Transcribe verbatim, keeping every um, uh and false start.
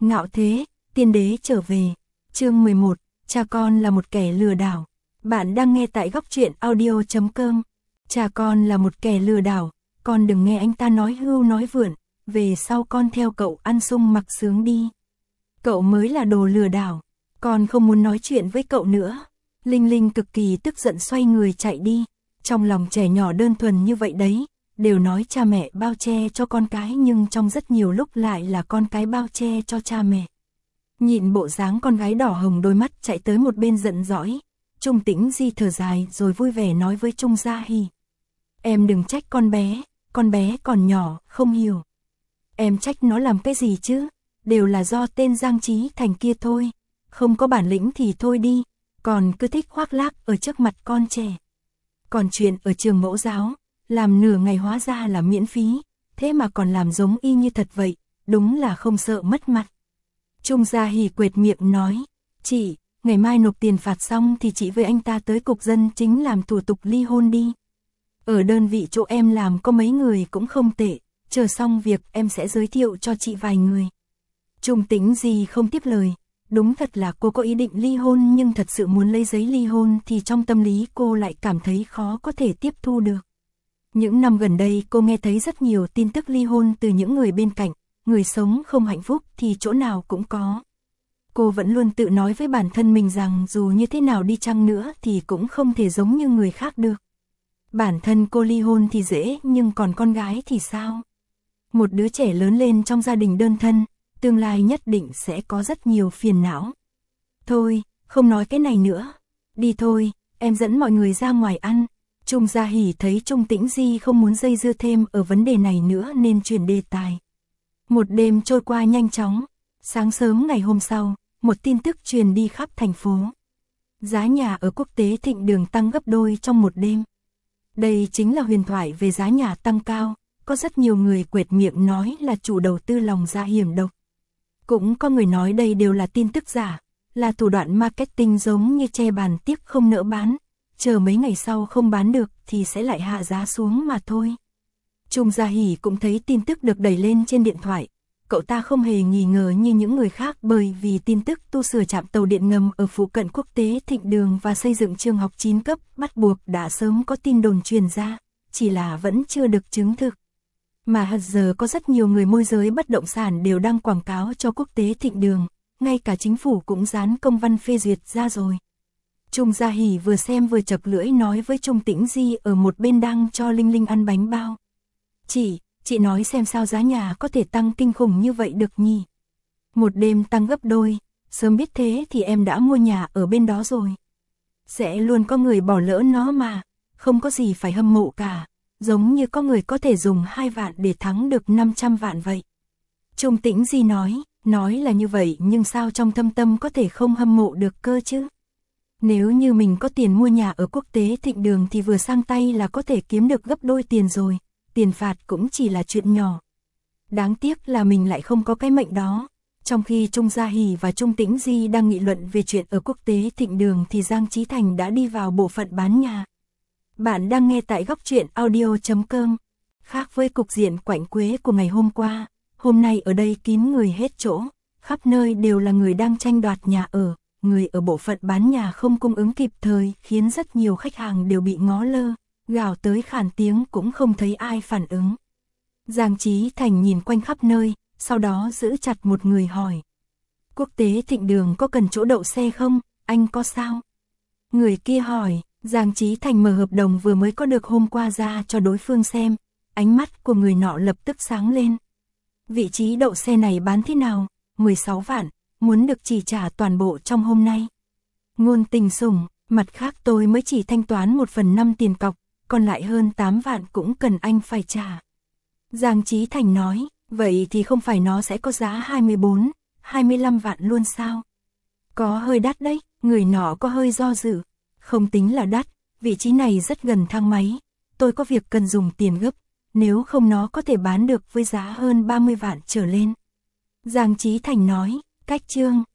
Ngạo thế, tiên đế trở về. Chương mười một, cha con là một kẻ lừa đảo. Bạn đang nghe tại góc truyện audio chấm com. Cha con là một kẻ lừa đảo, con đừng nghe anh ta nói hưu nói vượn, về sau con theo cậu ăn sung mặc sướng đi. Cậu mới là đồ lừa đảo, con không muốn nói chuyện với cậu nữa. Linh Linh cực kỳ tức giận xoay người chạy đi, trong lòng trẻ nhỏ đơn thuần như vậy đấy, đều nói cha mẹ bao che cho con cái nhưng trong rất nhiều lúc lại là con cái bao che cho cha mẹ. Nhìn bộ dáng con gái đỏ hồng đôi mắt chạy tới một bên giận dõi, Trung Tĩnh Di thở dài rồi vui vẻ nói với Trung Gia Hỉ. Em đừng trách con bé, con bé còn nhỏ, không hiểu. Em trách nó làm cái gì chứ, đều là do tên Giang Chí Thành kia thôi, không có bản lĩnh thì thôi đi, còn cứ thích khoác lác ở trước mặt con trẻ. Còn chuyện ở trường mẫu giáo, làm nửa ngày hóa ra là miễn phí, thế mà còn làm giống y như thật vậy, đúng là không sợ mất mặt. Trung Gia Hỉ quệt miệng nói, chị, ngày mai nộp tiền phạt xong thì chị với anh ta tới cục dân chính làm thủ tục ly hôn đi. Ở đơn vị chỗ em làm có mấy người cũng không tệ, chờ xong việc em sẽ giới thiệu cho chị vài người. Trung Tĩnh Di không tiếp lời, đúng thật là cô có ý định ly hôn nhưng thật sự muốn lấy giấy ly hôn thì trong tâm lý cô lại cảm thấy khó có thể tiếp thu được. Những năm gần đây cô nghe thấy rất nhiều tin tức ly hôn từ những người bên cạnh, người sống không hạnh phúc thì chỗ nào cũng có. Cô vẫn luôn tự nói với bản thân mình rằng dù như thế nào đi chăng nữa thì cũng không thể giống như người khác được. Bản thân cô ly hôn thì dễ nhưng còn con gái thì sao? Một đứa trẻ lớn lên trong gia đình đơn thân, tương lai nhất định sẽ có rất nhiều phiền não. Thôi, không nói cái này nữa. Đi thôi, em dẫn mọi người ra ngoài ăn. Trung Gia Hỉ thấy Trung Tĩnh Di không muốn dây dưa thêm ở vấn đề này nữa nên chuyển đề tài. Một đêm trôi qua nhanh chóng. Sáng sớm ngày hôm sau, một tin tức truyền đi khắp thành phố. Giá nhà ở Quốc tế Thịnh Đường tăng gấp đôi trong một đêm. Đây chính là huyền thoại về giá nhà tăng cao. Có rất nhiều người quệt miệng nói là chủ đầu tư lòng dạ hiểm độc. Cũng có người nói đây đều là tin tức giả, là thủ đoạn marketing giống như che bàn tiếc không nỡ bán, chờ mấy ngày sau không bán được thì sẽ lại hạ giá xuống mà thôi. Trung Gia Hỉ cũng thấy tin tức được đẩy lên trên điện thoại, cậu ta không hề nghi ngờ như những người khác bởi vì tin tức tu sửa trạm tàu điện ngầm ở phụ cận Quốc tế Thịnh Đường và xây dựng trường học chín cấp bắt buộc đã sớm có tin đồn truyền ra, chỉ là vẫn chưa được chứng thực. Mà hạt giờ có rất nhiều người môi giới bất động sản đều đăng quảng cáo cho Quốc tế Thịnh Đường, ngay cả chính phủ cũng dán công văn phê duyệt ra rồi. Trung Gia Hỉ vừa xem vừa chập lưỡi nói với Trung Tĩnh Di ở một bên đang cho Linh Linh ăn bánh bao. Chị, chị nói xem sao giá nhà có thể tăng kinh khủng như vậy được nhỉ? Một đêm tăng gấp đôi, sớm biết thế thì em đã mua nhà ở bên đó rồi. Sẽ luôn có người bỏ lỡ nó mà, không có gì phải hâm mộ cả. Giống như có người có thể dùng hai vạn để thắng được năm trăm vạn vậy. Trung Tĩnh Di nói, nói là như vậy nhưng sao trong thâm tâm có thể không hâm mộ được cơ chứ? Nếu như mình có tiền mua nhà ở Quốc tế Thịnh Đường thì vừa sang tay là có thể kiếm được gấp đôi tiền rồi, tiền phạt cũng chỉ là chuyện nhỏ. Đáng tiếc là mình lại không có cái mệnh đó. Trong khi Trung Gia Hỉ và Trung Tĩnh Di đang nghị luận về chuyện ở Quốc tế Thịnh Đường thì Giang Chí Thành đã đi vào bộ phận bán nhà. Bạn đang nghe tại góc truyện audio chấm com. Khác với cục diện quạnh quế của ngày hôm qua, hôm nay ở đây kín người hết chỗ, khắp nơi đều là người đang tranh đoạt nhà ở, người ở bộ phận bán nhà không cung ứng kịp thời khiến rất nhiều khách hàng đều bị ngó lơ, gào tới khản tiếng cũng không thấy ai phản ứng. Giang Chí Thành nhìn quanh khắp nơi, sau đó giữ chặt một người hỏi. Quốc tế Thịnh Đường có cần chỗ đậu xe không, anh có sao? Người kia hỏi. Giang Chí Thành mở hợp đồng vừa mới có được hôm qua ra cho đối phương xem, ánh mắt của người nọ lập tức sáng lên. Vị trí đậu xe này bán thế nào? mười sáu vạn, muốn được chỉ trả toàn bộ trong hôm nay. Ngôn Tình sủng, mặt khác tôi mới chỉ thanh toán một phần năm tiền cọc, còn lại hơn tám vạn cũng cần anh phải trả. Giang Chí Thành nói, vậy thì không phải nó sẽ có giá hai mươi bốn, hai mươi lăm vạn luôn sao? Có hơi đắt đấy, người nọ có hơi do dự. Không tính là đắt, vị trí này rất gần thang máy, tôi có việc cần dùng tiền gấp, nếu không nó có thể bán được với giá hơn ba mươi vạn trở lên. Giang Chí Thành nói, cách chương.